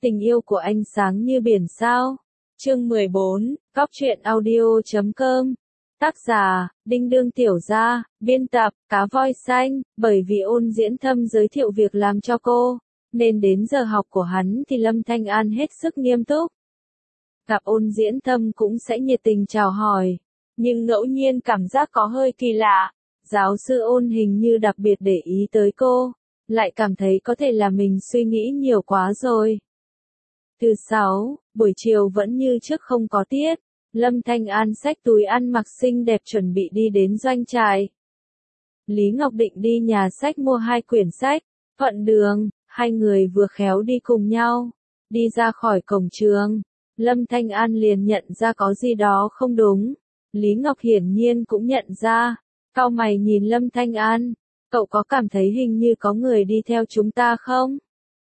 Tình yêu của anh sáng như biển sao. Chương 14, Cóc truyện audio.com. Tác giả, Đinh Đương Tiểu Gia, biên tập, Cá Voi Xanh. Bởi vì Ôn Diễn Thâm giới thiệu việc làm cho cô, nên đến giờ học của hắn thì Lâm Thanh An hết sức nghiêm túc. Gặp Ôn Diễn Thâm cũng sẽ nhiệt tình chào hỏi, nhưng ngẫu nhiên cảm giác có hơi kỳ lạ. Giáo sư Ôn hình như đặc biệt để ý tới cô, lại cảm thấy có thể là mình suy nghĩ nhiều quá rồi. Thứ 6, buổi chiều vẫn như trước không có tiết. Lâm Thanh An xách túi ăn mặc xinh đẹp chuẩn bị đi đến doanh trại. Lý Ngọc định đi nhà sách mua 2 quyển sách. Thuận đường, hai người vừa khéo đi cùng nhau. Đi ra khỏi cổng trường, Lâm Thanh An liền nhận ra có gì đó không đúng. Lý Ngọc hiển nhiên cũng nhận ra. Cau mày nhìn Lâm Thanh An. Cậu có cảm thấy hình như có người đi theo chúng ta không?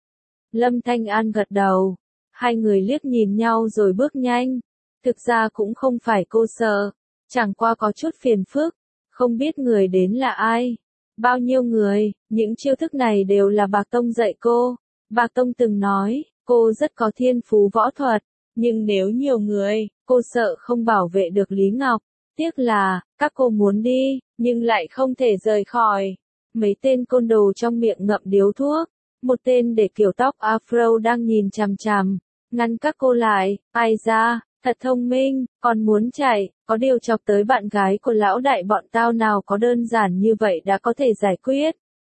Lâm Thanh An gật đầu. Hai người liếc nhìn nhau rồi bước nhanh. Thực ra cũng không phải cô sợ, chẳng qua có chút phiền phức, không biết người đến là ai, bao nhiêu người. Những chiêu thức này đều là Bạc Tông dạy cô. Bạc Tông từng nói, cô rất có thiên phú võ thuật, nhưng nếu nhiều người, cô sợ không bảo vệ được Lý Ngọc. Tiếc là, các cô muốn đi, nhưng lại không thể rời khỏi. Mấy tên côn đồ trong miệng ngậm điếu thuốc, một tên để kiểu tóc afro đang nhìn chằm chằm, ngăn các cô lại. Ai ra, thật thông minh, còn muốn chạy, có điều chọc tới bạn gái của lão đại bọn tao nào có đơn giản như vậy đã có thể giải quyết.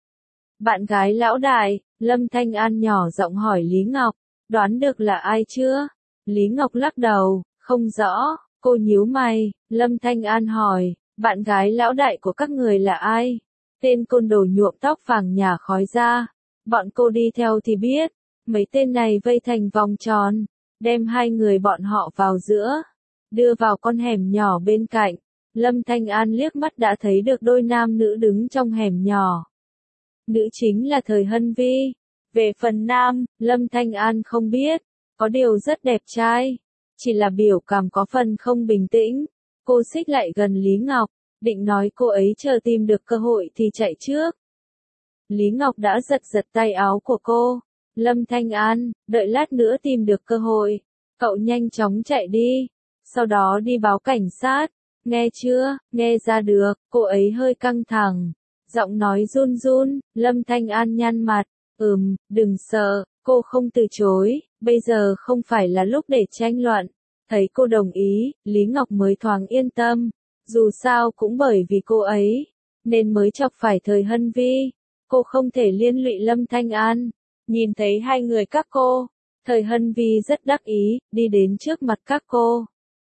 Bạn gái lão đại, Lâm Thanh An nhỏ giọng hỏi Lý Ngọc, đoán được là ai chưa? Lý Ngọc lắc đầu, không rõ. Cô nhíu mày, Lâm Thanh An hỏi, bạn gái lão đại của các người là ai? Tên côn đồ nhuộm tóc vàng nhả khói ra. Bọn cô đi theo thì biết. Mấy tên này vây thành vòng tròn, đem hai người bọn họ vào giữa, đưa vào con hẻm nhỏ bên cạnh. Lâm Thanh An liếc mắt đã thấy được đôi nam nữ đứng trong hẻm nhỏ. Nữ chính là Thời Hân Vi. Về phần nam, Lâm Thanh An không biết, có điều rất đẹp trai, chỉ là biểu cảm có phần không bình tĩnh. Cô xích lại gần Lý Ngọc, định nói cô ấy chờ tìm được cơ hội thì chạy trước. Lý Ngọc đã giật giật tay áo của cô. Lâm Thanh An, đợi lát nữa tìm được cơ hội, cậu nhanh chóng chạy đi, sau đó đi báo cảnh sát, nghe chưa? Nghe ra được. Cô ấy hơi căng thẳng, giọng nói run run. Lâm Thanh An nhăn mặt, đừng sợ, cô không từ chối, bây giờ không phải là lúc để tranh luận. Thấy cô đồng ý, Lý Ngọc mới thoáng yên tâm, dù sao cũng bởi vì cô ấy, nên mới chọc phải Thời Hân Vi. Cô không thể liên lụy Lâm Thanh An. Nhìn thấy hai người các cô, Thời Hân Vi rất đắc ý, đi đến trước mặt các cô.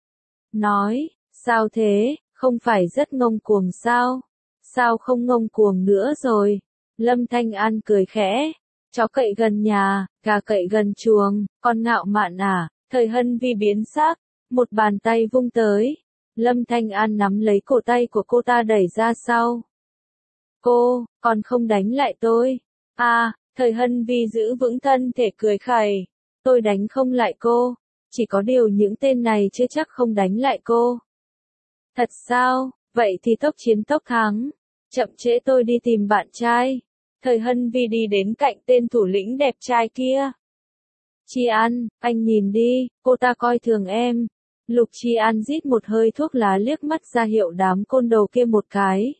Nói, sao thế, không phải rất ngông cuồng sao? Sao không ngông cuồng nữa rồi? Lâm Thanh An cười khẽ, chó cậy gần nhà, gà cậy gần chuồng, con ngạo mạn à? Thời Hân Vi biến sắc, một bàn tay vung tới. Lâm Thanh An nắm lấy cổ tay của cô ta đẩy ra sau. Cô, còn không đánh lại tôi? À, Thời Hân Vi giữ vững thân thể cười khẩy. Tôi đánh không lại cô, chỉ có điều những tên này chưa chắc không đánh lại cô. Thật sao? Vậy thì tốc chiến tốc thắng. Chậm trễ tôi đi tìm bạn trai. Thời Hân Vi đi đến cạnh tên thủ lĩnh đẹp trai kia. Chi An, anh nhìn đi, cô ta coi thường em. Lục Chi An rít một hơi thuốc lá liếc mắt ra hiệu đám côn đồ kia một cái.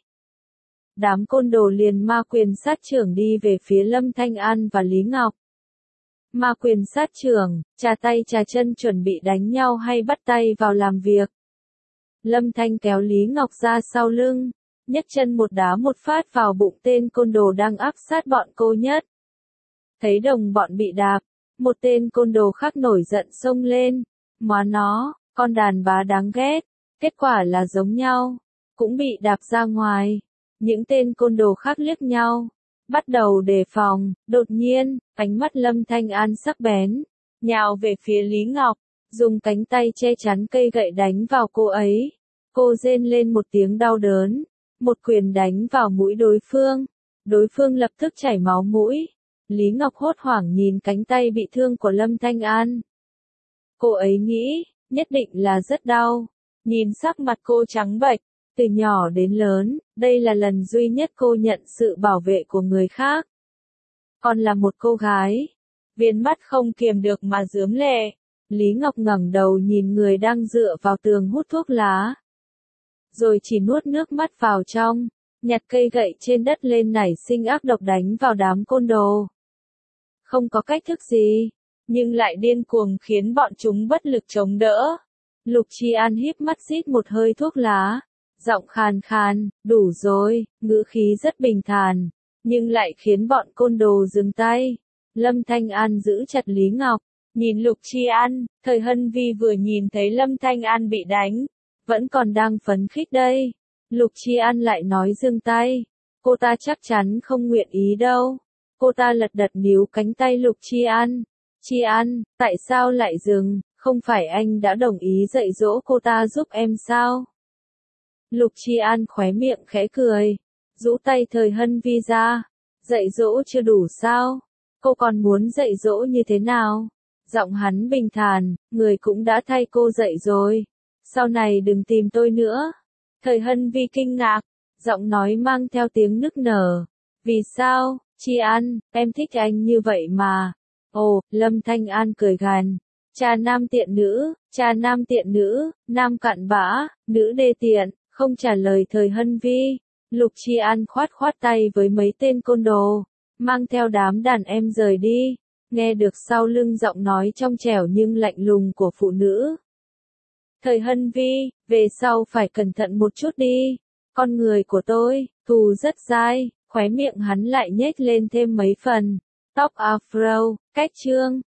Đám côn đồ liền ma quyền sát trưởng đi về phía Lâm Thanh An và Lý Ngọc. Ma quyền sát trưởng, chà tay chà chân chuẩn bị đánh nhau hay bắt tay vào làm việc. Lâm Thanh kéo Lý Ngọc ra sau lưng, nhấc chân một đá một phát vào bụng tên côn đồ đang áp sát bọn cô nhất. Thấy đồng bọn bị đạp, một tên côn đồ khác nổi giận xông lên. Móa nó, con đàn bà đáng ghét. Kết quả là giống nhau, cũng bị đạp ra ngoài. Những tên côn đồ khác liếc nhau, bắt đầu đề phòng. Đột nhiên, ánh mắt Lâm Thanh An sắc bén, nhào về phía Lý Ngọc, dùng cánh tay che chắn cây gậy đánh vào cô ấy. Cô rên lên một tiếng đau đớn, một quyền đánh vào mũi đối phương. Đối phương lập tức chảy máu mũi. Lý Ngọc hốt hoảng nhìn cánh tay bị thương của Lâm Thanh An. Cô ấy nghĩ, nhất định là rất đau. Nhìn sắc mặt cô trắng bệch. Từ nhỏ đến lớn, đây là lần duy nhất cô nhận sự bảo vệ của người khác. Còn là một cô gái. viên mắt không kiềm được mà rướm lệ. Lý Ngọc ngẩng đầu nhìn người đang dựa vào tường hút thuốc lá. Rồi chỉ nuốt nước mắt vào trong, nhặt cây gậy trên đất lên nảy sinh ác độc đánh vào đám côn đồ. Không có cách thức gì, nhưng lại điên cuồng khiến bọn chúng bất lực chống đỡ. Lục Chi An híp mắt rít một hơi thuốc lá, giọng khàn khàn, đủ rồi, ngữ khí rất bình thản, nhưng lại khiến bọn côn đồ dừng tay. Lâm Thanh An giữ chặt Lý Ngọc, nhìn Lục Chi An, Thời Hân Vi vừa nhìn thấy Lâm Thanh An bị đánh, vẫn còn đang phấn khích đây. Lục Chi An lại nói dừng tay, cô ta chắc chắn không nguyện ý đâu. Cô ta lật đật níu cánh tay Lục Chi An. Chi An, tại sao lại dừng, không phải anh đã đồng ý dạy dỗ cô ta giúp em sao? Lục Chi An khóe miệng khẽ cười, rũ tay Thời Hân Vi ra, dạy dỗ chưa đủ sao? Cô còn muốn dạy dỗ như thế nào? Giọng hắn bình thản, người cũng đã thay cô dạy rồi, sau này đừng tìm tôi nữa. Thời Hân Vi kinh ngạc, giọng nói mang theo tiếng nức nở. Vì sao, Chi An, em thích anh như vậy mà. Ồ, Lâm Thanh An cười gằn. Cha nam tiện nữ, nam cặn bã, nữ đê tiện, không trả lời Thời Hân Vi. Lục Chi An khoát khoát tay với mấy tên côn đồ, mang theo đám đàn em rời đi. Nghe được sau lưng giọng nói trong trẻo nhưng lạnh lùng của phụ nữ. Thời Hân Vi, về sau phải cẩn thận một chút đi. Con người của tôi, thù rất dai, khóe miệng hắn lại nhếch lên thêm mấy phần. Tóc afro, cách chương.